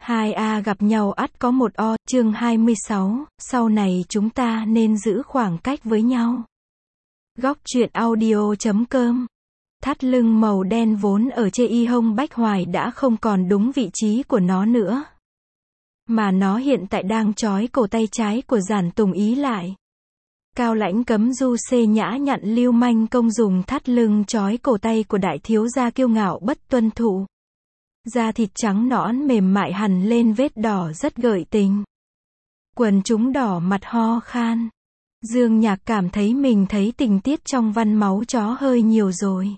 Hai A gặp nhau ắt có một O, chương 26, sau này chúng ta nên giữ khoảng cách với nhau. Góc truyện audio.com. Thắt lưng màu đen vốn ở trên y hông Bách Hoài đã không còn đúng vị trí của nó nữa. Mà nó hiện tại đang trói cổ tay trái của Giản Tùng Ý lại. Cao Lãnh cấm du xê nhã nhặn lưu manh công dùng thắt lưng trói cổ tay của đại thiếu gia kiêu ngạo bất tuân thủ. Da thịt trắng nõn mềm mại hằn lên vết đỏ rất gợi tình. Quần chúng đỏ mặt ho khan. Dương Nhạc cảm thấy mình thấy tình tiết trong văn máu chó hơi nhiều rồi.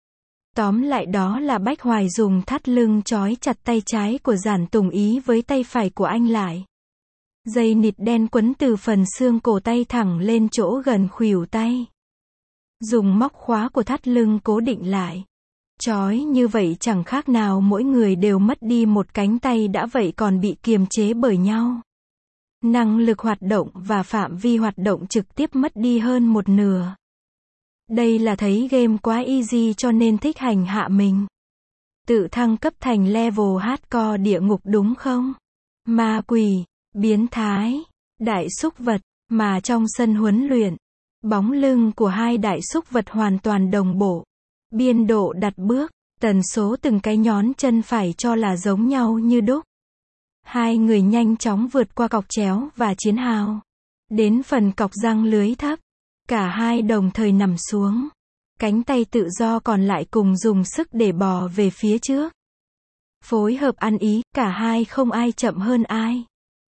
Tóm lại đó là Bách Hoài dùng thắt lưng trói chặt tay trái của Giản Tùng Ý với tay phải của anh lại. Dây nịt đen quấn từ phần xương cổ tay thẳng lên chỗ gần khuỷu tay. Dùng móc khóa của thắt lưng cố định lại. Trói như vậy chẳng khác nào mỗi người đều mất đi một cánh tay đã vậy còn bị kiềm chế bởi nhau. Năng lực hoạt động và phạm vi hoạt động trực tiếp mất đi hơn một nửa. Đây là thấy game quá easy cho nên thích hành hạ mình. Tự thăng cấp thành level hardcore địa ngục đúng không? Ma quỷ, biến thái, đại súc vật, mà trong sân huấn luyện, bóng lưng của hai đại súc vật hoàn toàn đồng bộ. Biên độ đặt bước, tần số từng cái nhón chân phải cho là giống nhau như đúc. Hai người nhanh chóng vượt qua cọc chéo và chiến hào. Đến phần cọc răng lưới thấp, cả hai đồng thời nằm xuống. Cánh tay tự do còn lại cùng dùng sức để bò về phía trước. Phối hợp ăn ý, cả hai không ai chậm hơn ai.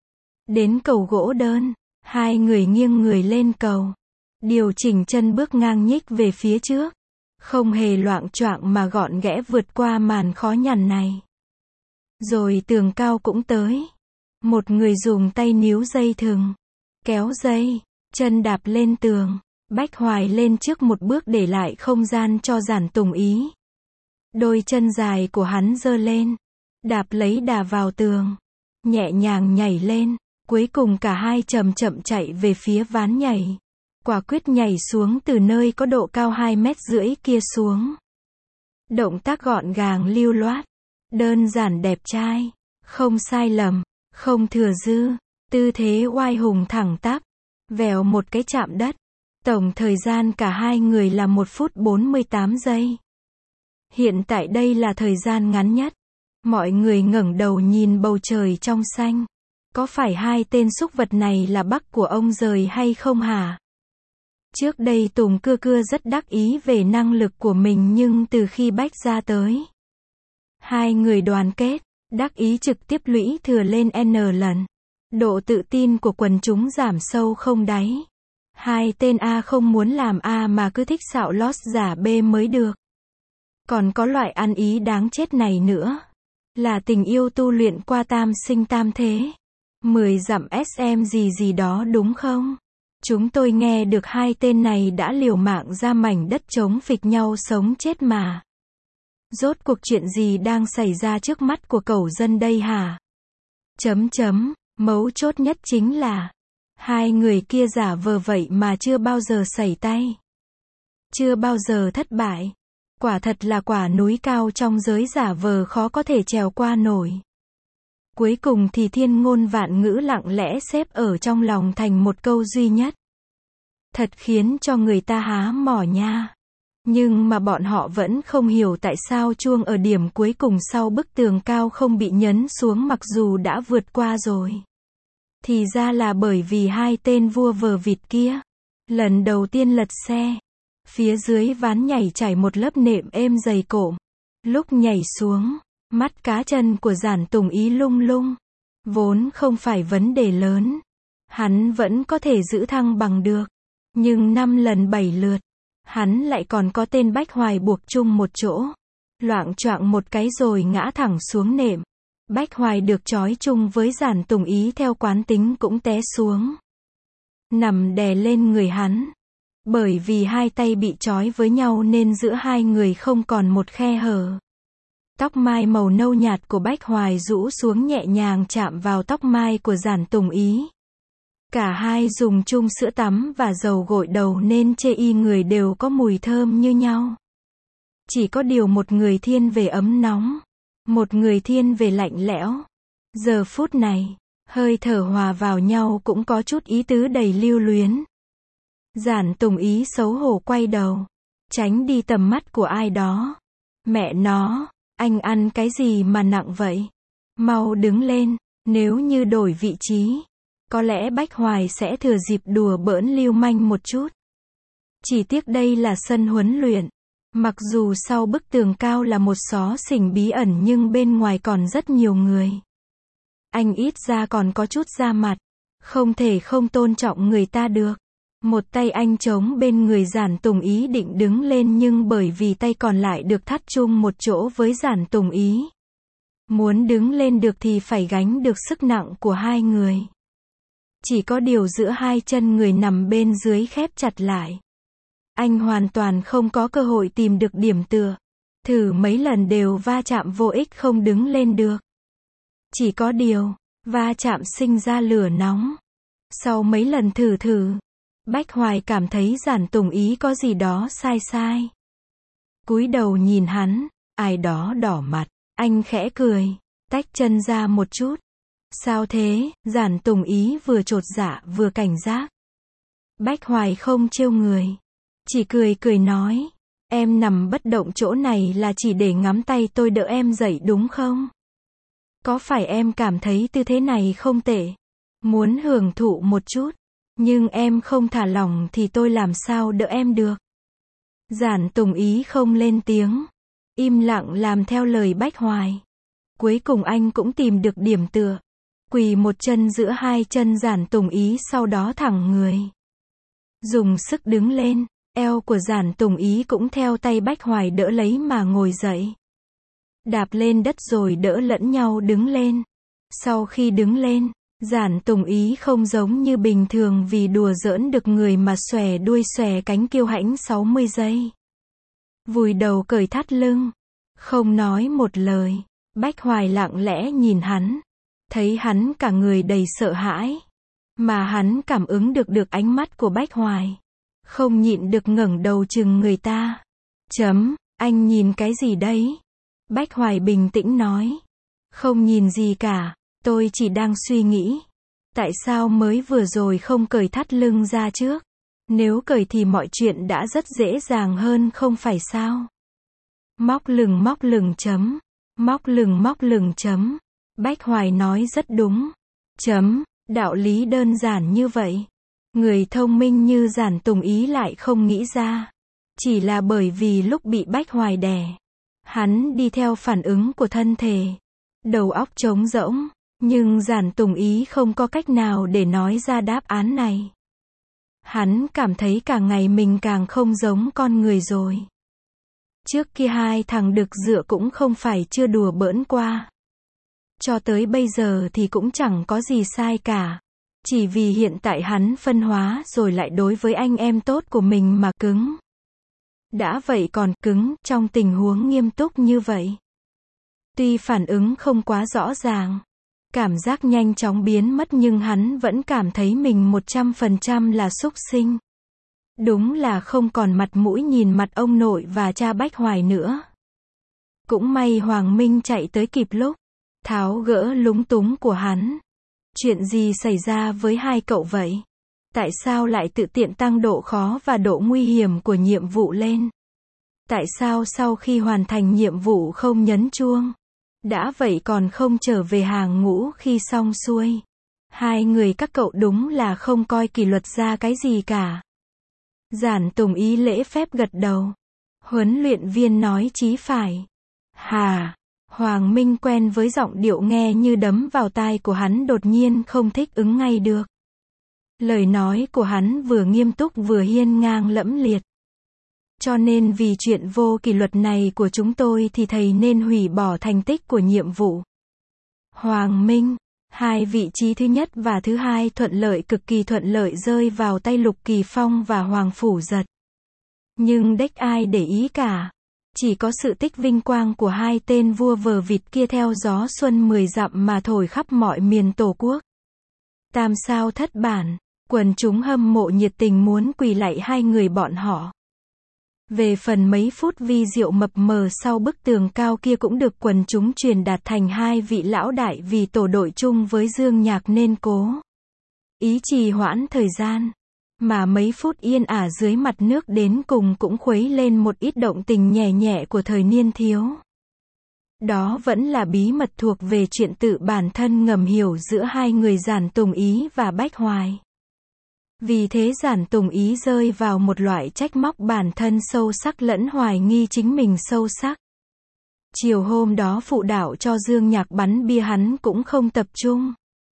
Đến cầu gỗ đơn, hai người nghiêng người lên cầu. Điều chỉnh chân bước ngang nhích về phía trước. Không hề loạng choạng mà gọn ghẽ vượt qua màn khó nhằn này. Rồi tường cao cũng tới. Một người dùng tay níu dây thừng, kéo dây, chân đạp lên tường. Bách Hoài lên trước một bước để lại không gian cho Giản Tùng Ý. Đôi chân dài của hắn giơ lên, đạp lấy đà vào tường, nhẹ nhàng nhảy lên. Cuối cùng cả hai chậm chậm chạy về phía ván nhảy. Quả quyết nhảy xuống từ nơi có độ cao 2,5 mét kia xuống. Động tác gọn gàng lưu loát, đơn giản đẹp trai, không sai lầm, không thừa dư, tư thế oai hùng thẳng tắp, vèo một cái chạm đất. Tổng thời gian cả hai người là 1 phút 48 giây. Hiện tại đây là thời gian ngắn nhất. Mọi người ngẩng đầu nhìn bầu trời trong xanh. Có phải hai tên súc vật này là bác của ông rời hay không hả? Trước đây Tùng Cưa Cưa rất đắc ý về năng lực của mình nhưng từ khi Bách ra tới, hai người đoàn kết, đắc ý trực tiếp lũy thừa lên N lần. Độ tự tin của quần chúng giảm sâu không đáy. Hai tên A không muốn làm A mà cứ thích xạo lót giả B mới được. Còn có loại ăn ý đáng chết này nữa. Là tình yêu tu luyện qua tam sinh tam thế. 10 dặm SM gì đó đúng không? Chúng tôi nghe được hai tên này đã liều mạng ra mảnh đất chống phịch nhau sống chết mà. Rốt cuộc chuyện gì đang xảy ra trước mắt của cẩu dân đây hả? Mấu chốt nhất chính là hai người kia giả vờ vậy mà chưa bao giờ sẩy tay. Chưa bao giờ thất bại. Quả thật là quả núi cao trong giới giả vờ khó có thể trèo qua nổi. Cuối cùng thì thiên ngôn vạn ngữ lặng lẽ xếp ở trong lòng thành một câu duy nhất. Thật khiến cho người ta há mỏ nha. Nhưng mà bọn họ vẫn không hiểu tại sao chuông ở điểm cuối cùng sau bức tường cao không bị nhấn xuống mặc dù đã vượt qua rồi. Thì ra là bởi vì hai tên vua vờ vịt kia. Lần đầu tiên lật xe. Phía dưới ván nhảy trải một lớp nệm êm dày cộm. Lúc nhảy xuống, mắt cá chân của Giản Tùng Ý lung lung. Vốn không phải vấn đề lớn. Hắn vẫn có thể giữ thăng bằng được. Nhưng 5 lần 7 lượt, hắn lại còn có tên Bách Hoài buộc chung một chỗ. Loạng choạng một cái rồi ngã thẳng xuống nệm. Bách Hoài được trói chung với Giản Tùng Ý theo quán tính cũng té xuống. Nằm đè lên người hắn. Bởi vì hai tay bị trói với nhau nên giữa hai người không còn một khe hở. Tóc mai màu nâu nhạt của Bách Hoài rũ xuống nhẹ nhàng chạm vào tóc mai của Giản Tùng Ý. Cả hai dùng chung sữa tắm và dầu gội đầu nên chê y người đều có mùi thơm như nhau. Chỉ có điều một người thiên về ấm nóng, một người thiên về lạnh lẽo. Giờ phút này, hơi thở hòa vào nhau cũng có chút ý tứ đầy lưu luyến. Giản Tùng Ý xấu hổ quay đầu, tránh đi tầm mắt của ai đó. Mẹ nó, anh ăn cái gì mà nặng vậy? Mau đứng lên, nếu như đổi vị trí, có lẽ Bách Hoài sẽ thừa dịp đùa bỡn lưu manh một chút. Chỉ tiếc đây là sân huấn luyện. Mặc dù sau bức tường cao là một xó xỉnh bí ẩn nhưng bên ngoài còn rất nhiều người. Anh ít ra còn có chút da mặt, không thể không tôn trọng người ta được. Một tay anh chống bên người Giản Tùng Ý định đứng lên nhưng bởi vì tay còn lại được thắt chung một chỗ với Giản Tùng Ý. Muốn đứng lên được thì phải gánh được sức nặng của hai người. Chỉ có điều giữa hai chân người nằm bên dưới khép chặt lại. Anh hoàn toàn không có cơ hội tìm được điểm tựa. Thử mấy lần đều va chạm vô ích không đứng lên được. Chỉ có điều, va chạm sinh ra lửa nóng. Sau mấy lần thử, Bách Hoài cảm thấy Giản Tùng Ý có gì đó sai. Cúi đầu nhìn hắn, ai đó đỏ mặt, anh khẽ cười, tách chân ra một chút. Sao thế? Giản Tùng Ý vừa chột dạ vừa cảnh giác. Bách Hoài không trêu người, chỉ cười nói, em nằm bất động chỗ này là chỉ để ngắm tay tôi đỡ em dậy đúng không? Có phải em cảm thấy tư thế này không tệ? Muốn hưởng thụ một chút, nhưng em không thả lỏng thì tôi làm sao đỡ em được? Giản Tùng Ý không lên tiếng, im lặng làm theo lời Bách Hoài. Cuối cùng anh cũng tìm được điểm tựa, quỳ một chân giữa hai chân Giản Tùng Ý sau đó thẳng người. Dùng sức đứng lên, eo của Giản Tùng Ý cũng theo tay Bách Hoài đỡ lấy mà ngồi dậy. Đạp lên đất rồi đỡ lẫn nhau đứng lên. Sau khi đứng lên, Giản Tùng Ý không giống như bình thường vì đùa giỡn được người mà xòe đuôi xòe cánh kiêu hãnh 60 giây. Vùi đầu cởi thắt lưng, không nói một lời. Bách Hoài lặng lẽ nhìn hắn, thấy hắn cả người đầy sợ hãi, mà hắn cảm ứng được ánh mắt của Bách Hoài, không nhịn được ngẩng đầu chừng người ta. Anh nhìn cái gì đấy? Bách Hoài bình tĩnh nói, không nhìn gì cả, tôi chỉ đang suy nghĩ, tại sao mới vừa rồi không cởi thắt lưng ra trước? Nếu cởi thì mọi chuyện đã rất dễ dàng hơn không phải sao? Móc lừng. Bách Hoài nói rất đúng. Đạo lý đơn giản như vậy. Người thông minh như Giản Tùng Ý lại không nghĩ ra. Chỉ là bởi vì lúc bị Bách Hoài đè, hắn đi theo phản ứng của thân thể. Đầu óc trống rỗng. Nhưng Giản Tùng Ý không có cách nào để nói ra đáp án này. Hắn cảm thấy càng ngày mình càng không giống con người rồi. Trước kia hai thằng đực dựa cũng không phải chưa đùa bỡn qua. Cho tới bây giờ thì cũng chẳng có gì sai cả. Chỉ vì hiện tại hắn phân hóa rồi lại đối với anh em tốt của mình mà cứng. Đã vậy còn cứng trong tình huống nghiêm túc như vậy. Tuy phản ứng không quá rõ ràng, cảm giác nhanh chóng biến mất nhưng hắn vẫn cảm thấy mình 100% là súc sinh. Đúng là không còn mặt mũi nhìn mặt ông nội và cha Bách Hoài nữa. Cũng may Hoàng Minh chạy tới kịp lúc, tháo gỡ lúng túng của hắn. Chuyện gì xảy ra với hai cậu vậy? Tại sao lại tự tiện tăng độ khó và độ nguy hiểm của nhiệm vụ lên? Tại sao sau khi hoàn thành nhiệm vụ không nhấn chuông? Đã vậy còn không trở về hàng ngũ khi xong xuôi. Hai người các cậu đúng là không coi kỷ luật ra cái gì cả. Giản Tùng Ý lễ phép gật đầu. Huấn luyện viên nói chí phải. Hà. Hoàng Minh quen với giọng điệu nghe như đấm vào tai của hắn đột nhiên không thích ứng ngay được. Lời nói của hắn vừa nghiêm túc vừa hiên ngang lẫm liệt. Cho nên vì chuyện vô kỷ luật này của chúng tôi thì thầy nên hủy bỏ thành tích của nhiệm vụ. Hoàng Minh, hai vị trí thứ nhất và thứ hai cực kỳ thuận lợi rơi vào tay Lục Kỳ Phong và Hoàng Phủ Giật. Nhưng đếch ai để ý cả. Chỉ có sự tích vinh quang của hai tên vua vờ vịt kia theo gió xuân 10 dặm mà thổi khắp mọi miền Tổ quốc. Tam sao thất bản, quần chúng hâm mộ nhiệt tình muốn quỳ lạy hai người bọn họ. Về phần mấy phút vi diệu mập mờ sau bức tường cao kia cũng được quần chúng truyền đạt thành hai vị lão đại vì tổ đội chung với Dương Nhạc nên cố ý trì hoãn thời gian. Mà mấy phút yên ả dưới mặt nước đến cùng cũng khuấy lên một ít động tình nhẹ nhẹ của thời niên thiếu. Đó vẫn là bí mật thuộc về chuyện tự bản thân ngầm hiểu giữa hai người Giản Tùng Ý và Bách Hoài. Vì thế Giản Tùng Ý rơi vào một loại trách móc bản thân sâu sắc lẫn hoài nghi chính mình sâu sắc. Chiều hôm đó phụ đạo cho Dương Nhạc bắn bia hắn cũng không tập trung.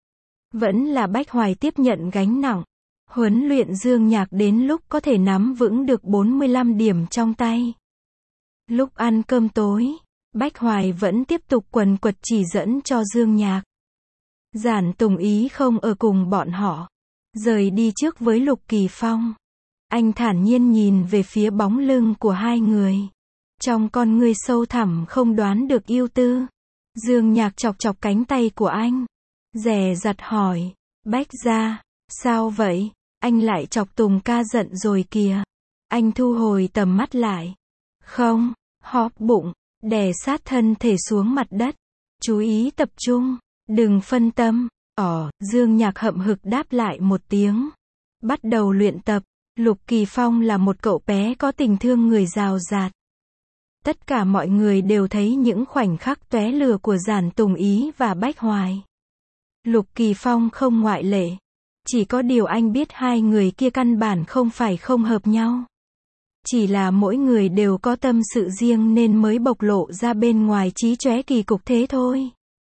Vẫn là Bách Hoài tiếp nhận gánh nặng. Huấn luyện Dương Nhạc đến lúc có thể nắm vững được 45 điểm trong tay. Lúc ăn cơm tối, Bách Hoài vẫn tiếp tục quần quật chỉ dẫn cho Dương Nhạc. Giản Tùng Ý không ở cùng bọn họ. Rời đi trước với Lục Kỳ Phong. Anh thản nhiên nhìn về phía bóng lưng của hai người. Trong con ngươi sâu thẳm không đoán được ưu tư. Dương Nhạc chọc chọc cánh tay của anh. Dè dặt hỏi. Bách gia, sao vậy? Anh lại chọc Tùng ca giận rồi kìa. Anh thu hồi tầm mắt lại. Không, hóp bụng, đè sát thân thể xuống mặt đất. Chú ý tập trung, đừng phân tâm. Dương Nhạc hậm hực đáp lại một tiếng. Bắt đầu luyện tập. Lục Kỳ Phong là một cậu bé có tình thương người rào rạt. Tất cả mọi người đều thấy những khoảnh khắc tóe lửa của Giản Tùng Ý và Bách Hoài. Lục Kỳ Phong không ngoại lệ. Chỉ có điều anh biết hai người kia căn bản không phải không hợp nhau. Chỉ là mỗi người đều có tâm sự riêng nên mới bộc lộ ra bên ngoài trí chóe kỳ cục thế thôi.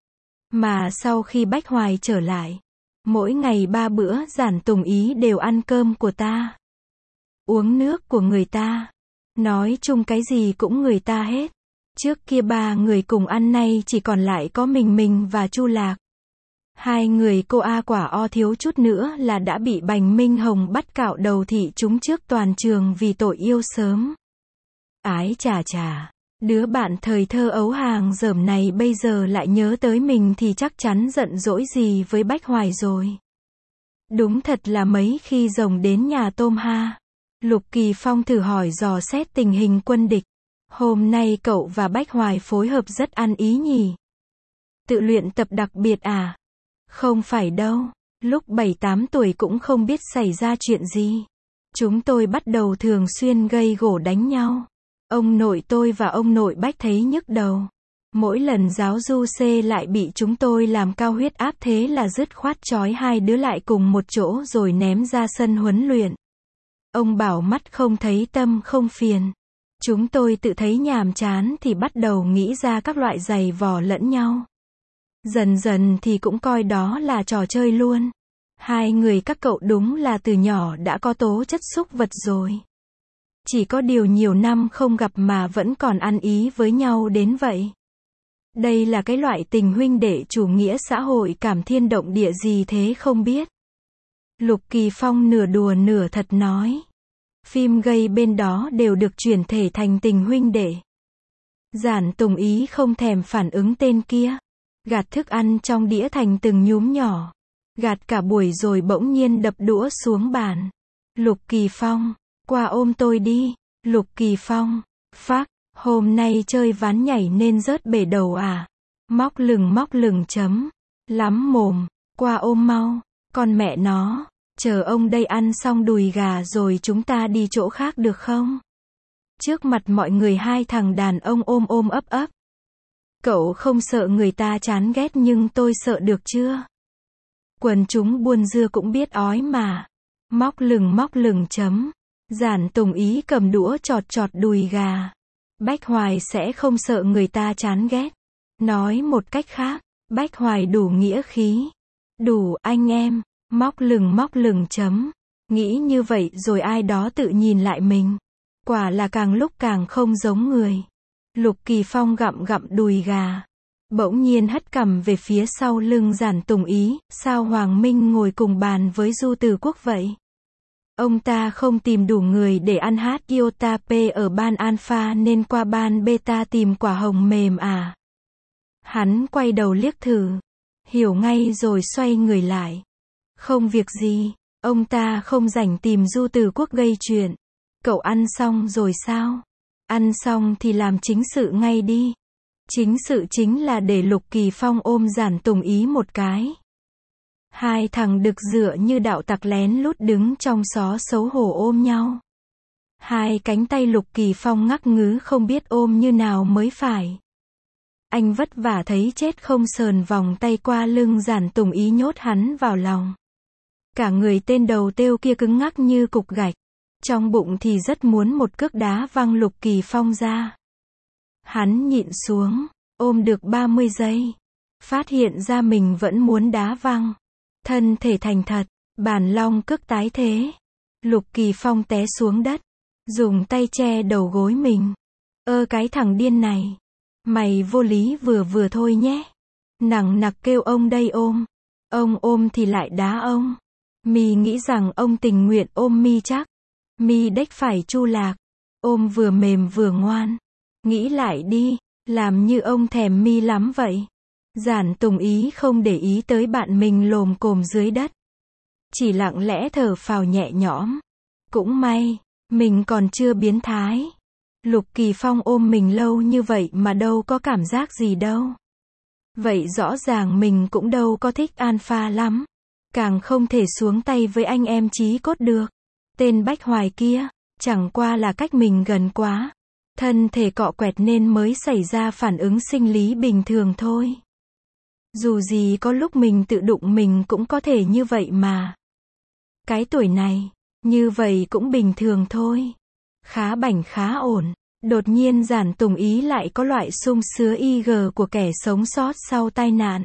Mà sau khi Bách Hoài trở lại, mỗi ngày 3 bữa Giản Tùng Ý đều ăn cơm của ta, uống nước của người ta, nói chung cái gì cũng người ta hết. Trước kia 3 người cùng ăn, nay chỉ còn lại có mình và Chu Lạc. Hai người cô A quả o thiếu chút nữa là đã bị Bành Minh Hồng bắt cạo đầu thị chúng trước toàn trường vì tội yêu sớm. Ái chà chà, đứa bạn thời thơ ấu hàng dởm này bây giờ lại nhớ tới mình thì chắc chắn giận dỗi gì với Bách Hoài rồi. Đúng thật là mấy khi rồng đến nhà tôm ha. Lục Kỳ Phong thử hỏi dò xét tình hình quân địch. Hôm nay cậu và Bách Hoài phối hợp rất ăn ý nhỉ? Tự luyện tập đặc biệt à? Không phải đâu. Lúc 7-8 tuổi cũng không biết xảy ra chuyện gì. Chúng tôi bắt đầu thường xuyên gây gổ đánh nhau. Ông nội tôi và ông nội Bách thấy nhức đầu. Mỗi lần giáo du C lại bị chúng tôi làm cao huyết áp, thế là dứt khoát trói hai đứa lại cùng một chỗ rồi ném ra sân huấn luyện. Ông bảo mắt không thấy tâm không phiền. Chúng tôi tự thấy nhàm chán thì bắt đầu nghĩ ra các loại giày vò lẫn nhau. Dần dần thì cũng coi đó là trò chơi luôn. Hai người các cậu đúng là từ nhỏ đã có tố chất súc vật rồi. Chỉ có điều nhiều năm không gặp mà vẫn còn ăn ý với nhau đến vậy. Đây là cái loại tình huynh đệ chủ nghĩa xã hội cảm thiên động địa gì thế không biết. Lục Kỳ Phong nửa đùa nửa thật nói. Phim gay bên đó đều được chuyển thể thành tình huynh đệ. Giản Tùng Ý không thèm phản ứng tên kia. Gạt thức ăn trong đĩa thành từng nhúm nhỏ. Gạt cả buổi rồi bỗng nhiên đập đũa xuống bàn. Lục Kỳ Phong, qua ôm tôi đi. Lục Kỳ Phong, phác, hôm nay chơi ván nhảy nên rớt bể đầu à? Móc lừng chấm. Lắm mồm, qua ôm mau. Con mẹ nó, chờ ông đây ăn xong đùi gà rồi chúng ta đi chỗ khác được không? Trước mặt mọi người hai thằng đàn ông ôm ấp. Cậu không sợ người ta chán ghét nhưng tôi sợ được chưa? Quần chúng buôn dưa cũng biết ói mà. Móc lừng chấm. Giản Tùng Ý cầm đũa chọt đùi gà. Bách Hoài sẽ không sợ người ta chán ghét. Nói một cách khác, Bách Hoài đủ nghĩa khí. Đủ anh em. Móc lừng chấm. Nghĩ như vậy rồi ai đó tự nhìn lại mình. Quả là càng lúc càng không giống người. Lục Kỳ Phong gặm đùi gà. Bỗng nhiên hất cằm về phía sau lưng Giản Tùng Ý. Sao Hoàng Minh ngồi cùng bàn với Du Từ Quốc vậy? Ông ta không tìm đủ người để ăn hát Iota P ở ban Alpha nên qua ban Beta tìm quả hồng mềm à? Hắn quay đầu liếc thử. Hiểu ngay rồi xoay người lại. Không việc gì. Ông ta không rảnh tìm Du Từ Quốc gây chuyện. Cậu ăn xong rồi sao? Ăn xong thì làm chính sự ngay đi. Chính sự chính là để Lục Kỳ Phong ôm Giản Tùng Ý một cái. Hai thằng đực dựa như đạo tặc lén lút đứng trong xó xấu hổ ôm nhau. Hai cánh tay Lục Kỳ Phong ngắc ngứ không biết ôm như nào mới phải. Anh vất vả thấy chết không sờn vòng tay qua lưng Giản Tùng Ý nhốt hắn vào lòng. Cả người tên đầu têu kia cứng ngắc như cục gạch. Trong bụng thì rất muốn một cước đá văng Lục Kỳ Phong ra. Hắn nhịn xuống, ôm được 30 giây. Phát hiện ra mình vẫn muốn đá văng. Thân thể thành thật, bản long cước tái thế. Lục Kỳ Phong té xuống đất. Dùng tay che đầu gối mình. Cái thằng điên này. Mày vô lý vừa vừa thôi nhé. Nằng nặc kêu ông đây ôm. Ông ôm thì lại đá ông. Mi nghĩ rằng ông tình nguyện ôm Mi chắc. Mi đếch phải chu lạc. Ôm vừa mềm vừa ngoan. Nghĩ lại đi, làm như ông thèm Mi lắm vậy. Giản Tùng Ý không để ý tới bạn mình lồm cồm dưới đất. Chỉ lặng lẽ thở phào nhẹ nhõm. Cũng may, mình còn chưa biến thái. Lục Kỳ Phong ôm mình lâu như vậy mà đâu có cảm giác gì đâu. Vậy rõ ràng mình cũng đâu có thích alpha lắm. Càng không thể xuống tay với anh em chí cốt được. Tên Bách Hoài kia, chẳng qua là cách mình gần quá. Thân thể cọ quẹt nên mới xảy ra phản ứng sinh lý bình thường thôi. Dù gì có lúc mình tự đụng mình cũng có thể như vậy mà. Cái tuổi này, như vậy cũng bình thường thôi. Khá bảnh khá ổn. Đột nhiên Giản Tùng Ý lại có loại sung sứa IG của kẻ sống sót sau tai nạn.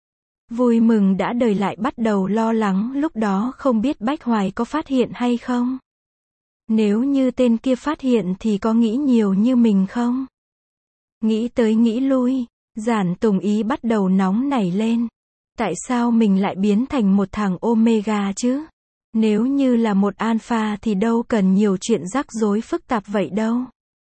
Vui mừng đã đời lại bắt đầu lo lắng lúc đó không biết Bách Hoài có phát hiện hay không. Nếu như tên kia phát hiện thì có nghĩ nhiều như mình không? Nghĩ tới nghĩ lui, Giản Tùng Ý bắt đầu nóng nảy lên. Tại sao mình lại biến thành một thằng Omega chứ? Nếu như là một alpha thì đâu cần nhiều chuyện rắc rối phức tạp vậy đâu.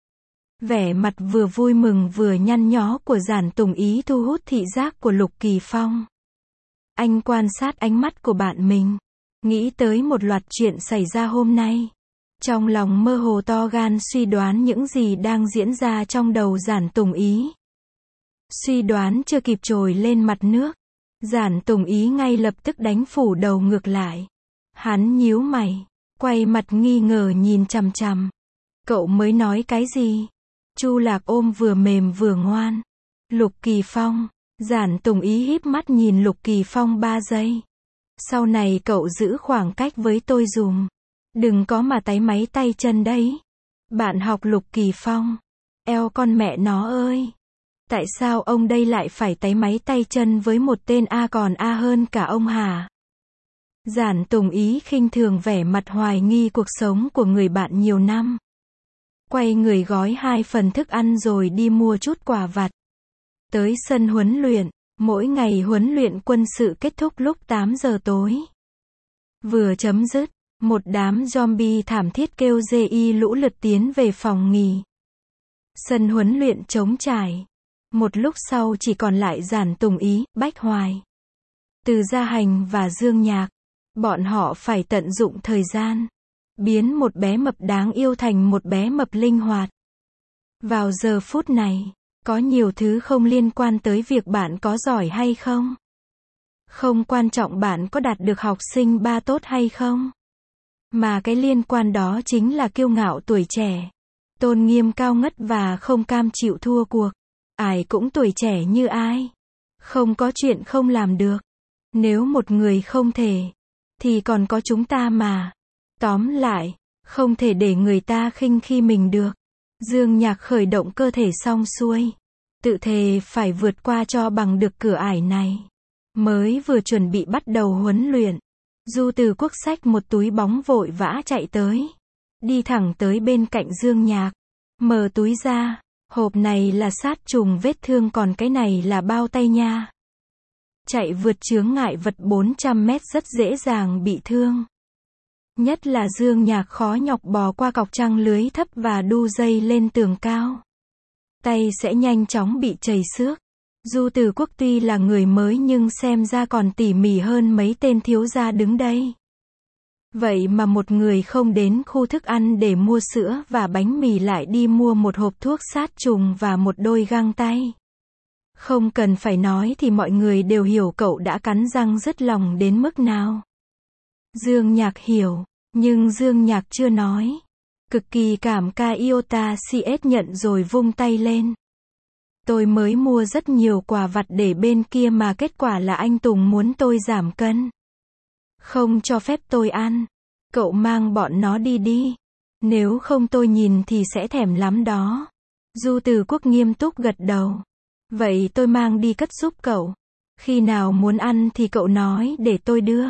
Vẻ mặt vừa vui mừng vừa nhăn nhó của Giản Tùng Ý thu hút thị giác của Lục Kỳ Phong. Anh quan sát ánh mắt của bạn mình. Nghĩ tới một loạt chuyện xảy ra hôm nay. Trong lòng mơ hồ to gan suy đoán những gì đang diễn ra trong đầu Giản Tùng Ý. Suy đoán chưa kịp trồi lên mặt nước. Giản Tùng Ý ngay lập tức đánh phủ đầu ngược lại. Hắn nhíu mày, quay mặt nghi ngờ nhìn chằm chằm. Cậu mới nói cái gì? Chu Lạc ôm vừa mềm vừa ngoan. Lục Kỳ Phong. Giản Tùng Ý híp mắt nhìn Lục Kỳ Phong 3 giây. Sau này cậu giữ khoảng cách với tôi dùm. Đừng có mà táy máy tay chân đấy. Bạn học Lục Kỳ Phong. Eo con mẹ nó ơi. Tại sao ông đây lại phải táy máy tay chân với một tên A còn A hơn cả ông hả? Giản Tùng Ý khinh thường vẻ mặt hoài nghi cuộc sống của người bạn nhiều năm. Quay người gói 2 phần thức ăn rồi đi mua chút quà vặt. Tới sân huấn luyện, mỗi ngày huấn luyện quân sự kết thúc lúc 8 giờ tối. Vừa chấm dứt, một đám zombie thảm thiết kêu GI lũ lượt tiến về phòng nghỉ. Sân huấn luyện trống trải. Một lúc sau chỉ còn lại Giản Tùng Ý, Bách Hoài, Từ Gia Hành và Dương Nhạc. Bọn họ phải tận dụng thời gian. Biến một bé mập đáng yêu thành một bé mập linh hoạt. Vào giờ phút này, có nhiều thứ không liên quan tới việc bạn có giỏi hay không. Không quan trọng bạn có đạt được học sinh 3 tốt hay không. Mà cái liên quan đó chính là kiêu ngạo tuổi trẻ. Tôn nghiêm cao ngất và không cam chịu thua cuộc. Ai cũng tuổi trẻ như ai. Không có chuyện không làm được. Nếu một người không thể, thì còn có chúng ta mà. Tóm lại, không thể để người ta khinh khi mình được. Dương Nhạc khởi động cơ thể xong xuôi. Tự thề phải vượt qua cho bằng được cửa ải này. Mới vừa chuẩn bị bắt đầu huấn luyện. Du Từ Quốc xách một túi bóng vội vã chạy tới. Đi thẳng tới bên cạnh Dương Nhạc. Mở túi ra. Hộp này là sát trùng vết thương còn cái này là bao tay nha. Chạy vượt chướng ngại vật 400 mét rất dễ dàng bị thương. Nhất là Dương Nhạc khó nhọc bò qua cọc trăng lưới thấp và đu dây lên tường cao. Tay sẽ nhanh chóng bị chảy xước. Du Từ Quốc tuy là người mới nhưng xem ra còn tỉ mỉ hơn mấy tên thiếu gia đứng đây. Vậy mà một người không đến khu thức ăn để mua sữa và bánh mì lại đi mua một hộp thuốc sát trùng và một đôi găng tay. Không cần phải nói thì mọi người đều hiểu cậu đã cắn răng rứt lòng đến mức nào. Dương Nhạc hiểu, nhưng Dương Nhạc chưa nói. Cực kỳ cảm ca Iota CS nhận rồi vung tay lên. Tôi mới mua rất nhiều quà vặt để bên kia mà kết quả là anh Tùng muốn tôi giảm cân. Không cho phép tôi ăn. Cậu mang bọn nó đi đi. Nếu không tôi nhìn thì sẽ thèm lắm đó. Du Từ Quốc nghiêm túc gật đầu. Vậy tôi mang đi cất giúp cậu. Khi nào muốn ăn thì cậu nói để tôi đưa.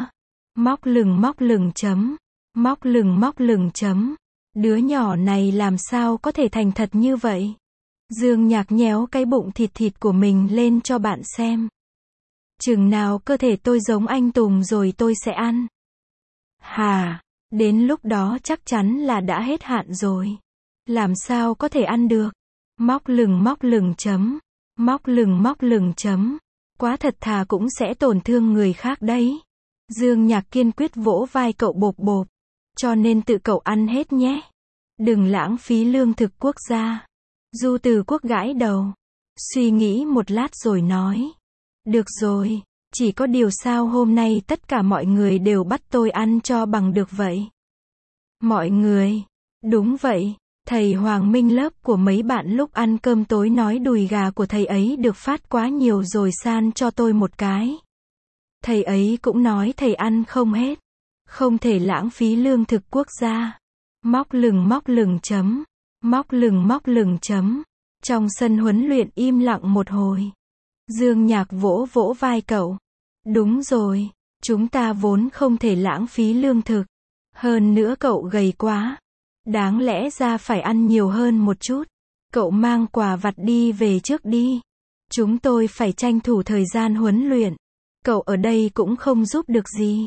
Móc lửng chấm. Móc lửng chấm. Đứa nhỏ này làm sao có thể thành thật như vậy? Dương Nhạc nhéo cái bụng thịt thịt của mình lên cho bạn xem. Chừng nào cơ thể tôi giống anh Tùng rồi tôi sẽ ăn. Hà, đến lúc đó chắc chắn là đã hết hạn rồi. Làm sao có thể ăn được? Móc lửng chấm. Móc lửng chấm. Quá thật thà cũng sẽ tổn thương người khác đấy. Dương Nhạc kiên quyết vỗ vai cậu bộp bộp. Cho nên tự cậu ăn hết nhé. Đừng lãng phí lương thực quốc gia. Du Từ Quốc gãi đầu. Suy nghĩ một lát rồi nói. Được rồi, chỉ có điều sao hôm nay tất cả mọi người đều bắt tôi ăn cho bằng được vậy? Mọi người. Đúng vậy. Thầy Hoàng Minh lớp của mấy bạn lúc ăn cơm tối nói đùi gà của thầy ấy được phát quá nhiều rồi san cho tôi một cái. Thầy ấy cũng nói thầy ăn không hết. Không thể lãng phí lương thực quốc gia. Móc lửng chấm. Móc lửng chấm. Trong sân huấn luyện im lặng một hồi. Dương Nhạc vỗ vỗ vai cậu. Đúng rồi, chúng ta vốn không thể lãng phí lương thực. Hơn nữa cậu gầy quá. Đáng lẽ ra phải ăn nhiều hơn một chút. Cậu mang quà vặt đi về trước đi. Chúng tôi phải tranh thủ thời gian huấn luyện. Cậu ở đây cũng không giúp được gì.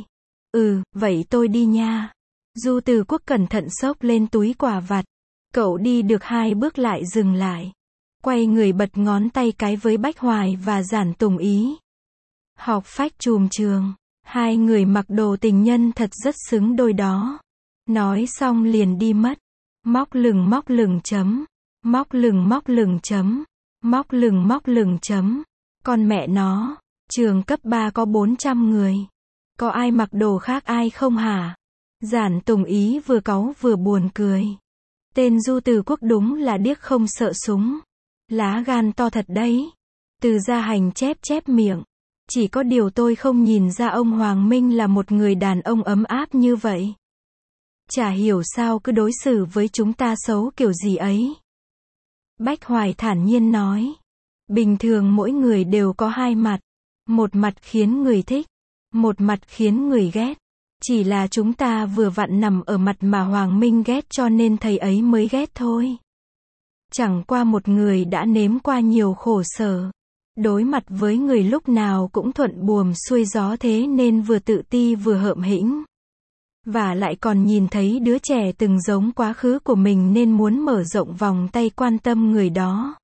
Vậy tôi đi nha. Du Từ Quốc cẩn thận xốc lên túi quà vặt. Cậu đi được 2 bước lại dừng lại. Quay người bật ngón tay cái với Bách Hoài và Giản Tùng Ý. Học phách trùm trường. 2 người mặc đồ tình nhân thật rất xứng đôi đó. Nói xong liền đi mất. Móc lửng chấm. Móc lửng chấm. Móc lửng chấm. Con mẹ nó. Trường cấp 3 có 400 người. Có ai mặc đồ khác ai không hả? Giản Tùng Ý vừa cáu vừa buồn cười. Tên Du Từ Quốc đúng là điếc không sợ súng. Lá gan to thật đấy. Từ Gia Hành chép miệng. Chỉ có điều tôi không nhìn ra ông Hoàng Minh là một người đàn ông ấm áp như vậy. Chả hiểu sao cứ đối xử với chúng ta xấu kiểu gì ấy. Bách Hoài thản nhiên nói. Bình thường mỗi người đều có 2 mặt. Một mặt khiến người thích. Một mặt khiến người ghét. Chỉ là chúng ta vừa vặn nằm ở mặt mà Hoàng Minh ghét cho nên thầy ấy mới ghét thôi. Chẳng qua một người đã nếm qua nhiều khổ sở. Đối mặt với người lúc nào cũng thuận buồm xuôi gió thế nên vừa tự ti vừa hợm hĩnh. Và lại còn nhìn thấy đứa trẻ từng giống quá khứ của mình nên muốn mở rộng vòng tay quan tâm người đó.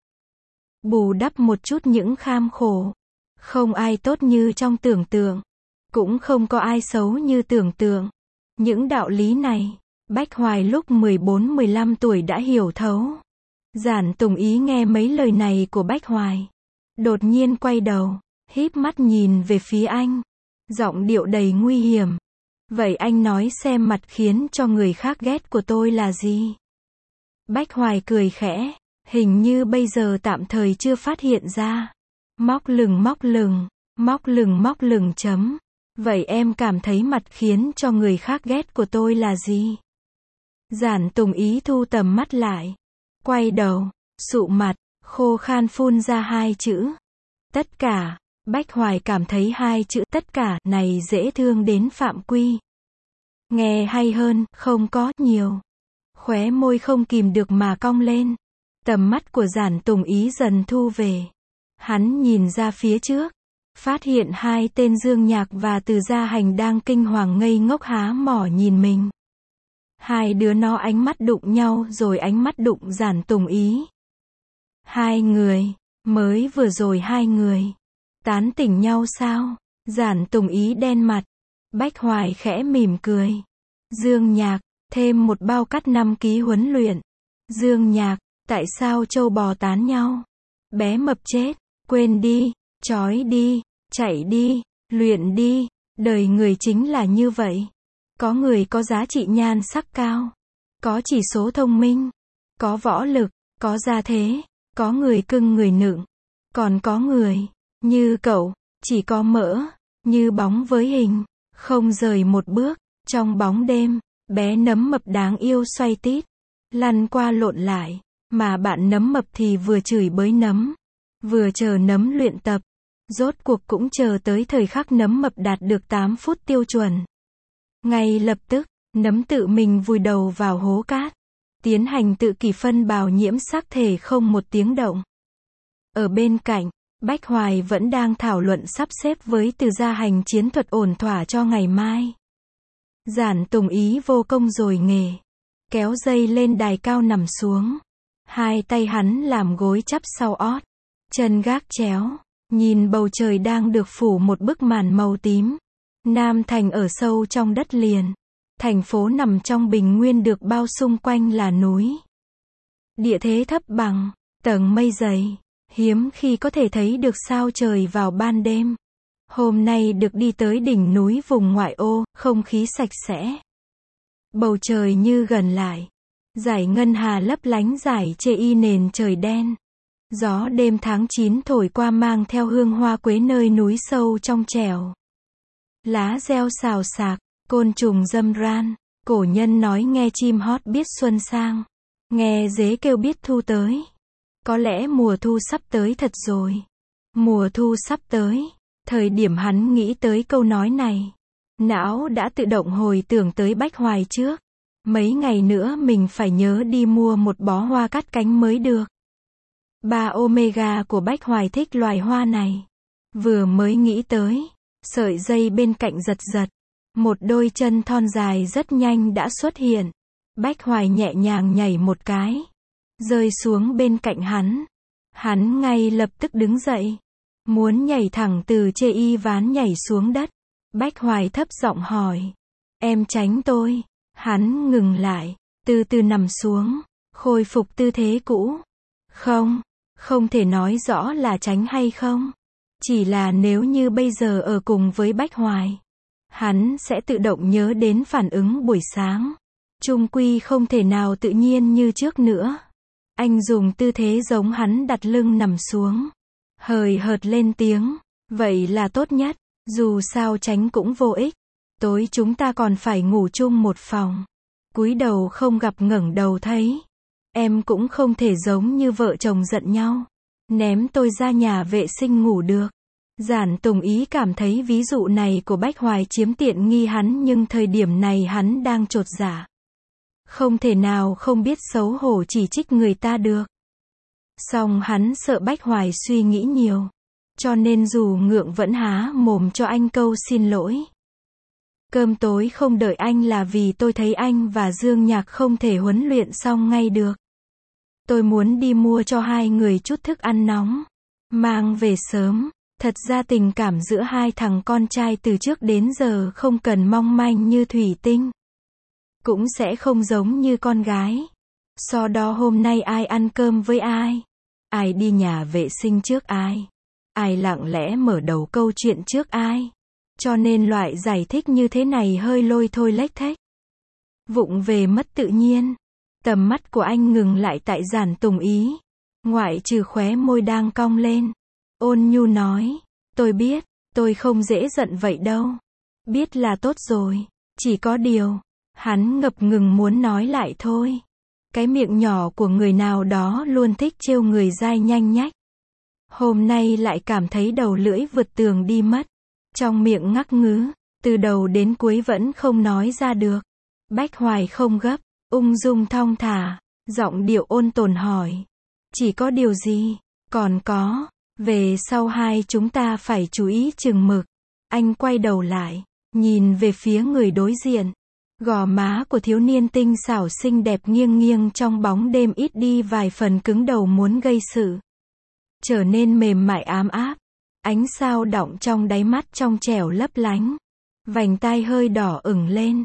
Bù đắp một chút những kham khổ. Không ai tốt như trong tưởng tượng. Cũng không có ai xấu như tưởng tượng. Những đạo lý này, Bách Hoài lúc 14-15 tuổi đã hiểu thấu. Giản Tùng Ý nghe mấy lời này của Bách Hoài. Đột nhiên quay đầu, híp mắt nhìn về phía anh. Giọng điệu đầy nguy hiểm. Vậy anh nói xem mặt khiến cho người khác ghét của tôi là gì? Bách Hoài cười khẽ. Hình như bây giờ tạm thời chưa phát hiện ra. Móc lửng chấm. Vậy em cảm thấy mặt khiến cho người khác ghét của tôi là gì? Giản Tùng Ý thu tầm mắt lại. Quay đầu, sụ mặt, khô khan phun ra 2 chữ. Tất cả. Bách Hoài cảm thấy 2 chữ tất cả này dễ thương đến phạm quy. Nghe hay hơn, không có nhiều. Khóe môi không kìm được mà cong lên. Tầm mắt của Giản Tùng Ý dần thu về. Hắn nhìn ra phía trước. Phát hiện 2 tên Dương Nhạc và Từ Gia Hành đang kinh hoàng ngây ngốc há mỏ nhìn mình. 2 đứa nó ánh mắt đụng nhau rồi ánh mắt đụng Giản Tùng Ý. 2 người. Mới vừa rồi 2 người. Tán tỉnh nhau sao? Giản Tùng Ý đen mặt. Bách Hoài khẽ mỉm cười. Dương Nhạc, thêm một bao cắt 5 ký huấn luyện. Dương Nhạc, tại sao trâu bò tán nhau? Bé mập chết, quên đi, trói đi, chạy đi, luyện đi, đời người chính là như vậy. Có người có giá trị nhan sắc cao, có chỉ số thông minh, có võ lực, có gia thế, có người cưng người nựng, còn có người, như cậu, chỉ có mỡ, như bóng với hình, không rời một bước, trong bóng đêm, bé nấm mập đáng yêu xoay tít, lăn qua lộn lại, mà bạn nấm mập thì vừa chửi bới nấm, vừa chờ nấm luyện tập, rốt cuộc cũng chờ tới thời khắc nấm mập đạt được 8 phút tiêu chuẩn. Ngay lập tức, nấm tự mình vùi đầu vào hố cát, tiến hành tự kỷ phân bào nhiễm xác thể không một tiếng động. Ở bên cạnh, Bách Hoài vẫn đang thảo luận sắp xếp với Từ gia hành chiến thuật ổn thỏa cho ngày mai. Giản Tùng Ý vô công rồi nghề, kéo dây lên đài cao nằm xuống. Hai tay hắn làm gối chắp sau ót, chân gác chéo, nhìn bầu trời đang được phủ một bức màn màu tím. Nam Thành ở sâu trong đất liền. Thành phố nằm trong bình nguyên được bao xung quanh là núi. Địa thế thấp bằng, tầng mây dày, hiếm khi có thể thấy được sao trời vào ban đêm. Hôm nay được đi tới đỉnh núi vùng ngoại ô, không khí sạch sẽ. Bầu trời như gần lại. Dải ngân hà lấp lánh rải chê y nền trời đen. Gió đêm tháng 9 thổi qua mang theo hương hoa quế nơi núi sâu trong trẻo. Lá reo xào xạc, côn trùng râm ran. Cổ nhân nói nghe chim hót biết xuân sang. Nghe dế kêu biết thu tới. Có lẽ mùa thu sắp tới thật rồi. Mùa thu sắp tới. Thời điểm hắn nghĩ tới câu nói này, não đã tự động hồi tưởng tới Bách Hoài trước. Mấy ngày nữa mình phải nhớ đi mua một bó hoa cắt cánh mới được. Ba Omega của Bách Hoài thích loài hoa này. Vừa mới nghĩ tới, sợi dây bên cạnh giật giật. Một đôi chân thon dài rất nhanh đã xuất hiện. Bách Hoài nhẹ nhàng nhảy một cái, rơi xuống bên cạnh hắn. Hắn ngay lập tức đứng dậy, muốn nhảy thẳng từ chê y ván nhảy xuống đất. Bách Hoài thấp giọng hỏi, em tránh tôi. Hắn ngừng lại, từ từ nằm xuống, khôi phục tư thế cũ. Không thể nói rõ là tránh hay không. Chỉ là nếu như bây giờ ở cùng với Bách Hoài, hắn sẽ tự động nhớ đến phản ứng buổi sáng. Chung quy không thể nào tự nhiên như trước nữa. Anh dùng tư thế giống hắn đặt lưng nằm xuống, hời hợt lên tiếng, vậy là tốt nhất, dù sao tránh cũng vô ích. Tối chúng ta còn phải ngủ chung một phòng. Cúi đầu không gặp ngẩng đầu thấy. Em cũng không thể giống như vợ chồng giận nhau, ném tôi ra nhà vệ sinh ngủ được. Giản Tùng Ý cảm thấy ví dụ này của Bách Hoài chiếm tiện nghi hắn, nhưng thời điểm này hắn đang chột dạ. Không thể nào không biết xấu hổ chỉ trích người ta được. Song hắn sợ Bách Hoài suy nghĩ nhiều, cho nên dù ngượng vẫn há mồm cho anh câu xin lỗi. Cơm tối không đợi anh là vì tôi thấy anh và Dương Nhạc không thể huấn luyện xong ngay được. Tôi muốn đi mua cho hai người chút thức ăn nóng, mang về sớm. Thật ra tình cảm giữa hai thằng con trai từ trước đến giờ không cần mong manh như thủy tinh, cũng sẽ không giống như con gái. So đo hôm nay ai ăn cơm với ai đi nhà vệ sinh trước ai lặng lẽ mở đầu câu chuyện trước ai. Cho nên loại giải thích như thế này hơi lôi thôi lếch thếch, vụng về mất tự nhiên. Tầm mắt của anh ngừng lại tại Giản Tùng Ý, ngoại trừ khóe môi đang cong lên. Ôn nhu nói, tôi biết, tôi không dễ giận vậy đâu. Biết là tốt rồi, chỉ có điều, hắn ngập ngừng muốn nói lại thôi. Cái miệng nhỏ của người nào đó luôn thích trêu người dai nhanh nhách. Hôm nay lại cảm thấy đầu lưỡi vượt tường đi mất. Trong miệng ngắc ngứ, từ đầu đến cuối vẫn không nói ra được. Bách Hoài không gấp, ung dung thong thả, giọng điệu ôn tồn hỏi. Chỉ có điều gì? Còn có, về sau hai chúng ta phải chú ý chừng mực. Anh quay đầu lại, nhìn về phía người đối diện. Gò má của thiếu niên tinh xảo xinh đẹp nghiêng nghiêng trong bóng đêm ít đi vài phần cứng đầu muốn gây sự, trở nên mềm mại ám áp. Ánh sao đọng trong đáy mắt trong trẻo lấp lánh. Vành tai hơi đỏ ửng lên.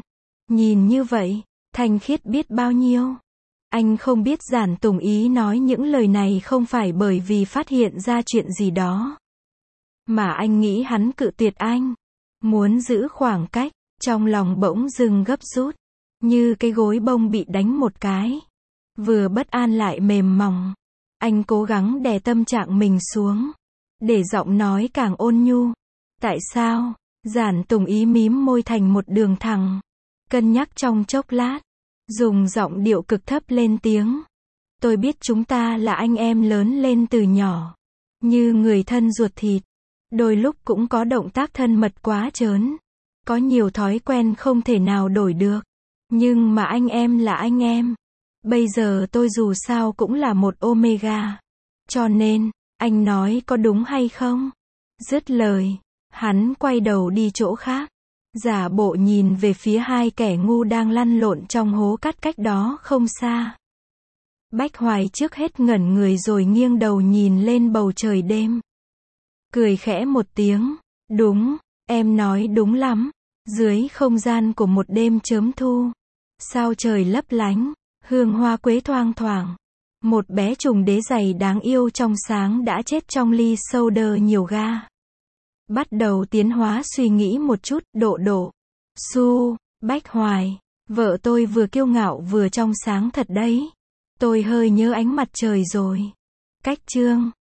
Nhìn như vậy, thanh khiết biết bao nhiêu. Anh không biết Giản Tùng ý nói những lời này không phải bởi vì phát hiện ra chuyện gì đó. Mà anh nghĩ hắn cự tuyệt anh. Muốn giữ khoảng cách, trong lòng bỗng dưng gấp rút. Như cái gối bông bị đánh một cái. Vừa bất an lại mềm mỏng. Anh cố gắng đè tâm trạng mình xuống. Để giọng nói càng ôn nhu. Tại sao? Giản Tùng ý mím môi thành một đường thẳng. Cân nhắc trong chốc lát. Dùng giọng điệu cực thấp lên tiếng. Tôi biết chúng ta là anh em lớn lên từ nhỏ. Như người thân ruột thịt. Đôi lúc cũng có động tác thân mật quá trớn. Có nhiều thói quen không thể nào đổi được. Nhưng mà anh em là anh em. Bây giờ tôi dù sao cũng là một Omega. Cho nên, anh nói có đúng hay không? Dứt lời, hắn quay đầu đi chỗ khác. Giả bộ nhìn về phía hai kẻ ngu đang lăn lộn trong hố cát cách đó không xa. Bách Hoài trước hết ngẩn người rồi nghiêng đầu nhìn lên bầu trời đêm. Cười khẽ một tiếng. Đúng, em nói đúng lắm. Dưới không gian của một đêm chớm thu. Sao trời lấp lánh, hương hoa quế thoang thoảng. Một bé trùng đế giày đáng yêu trong sáng đã chết trong ly soda nhiều ga. Bắt đầu tiến hóa suy nghĩ một chút, độ. Su, Bách Hoài, vợ tôi vừa kiêu ngạo vừa trong sáng thật đấy. Tôi hơi nhớ ánh mặt trời rồi. Cách chương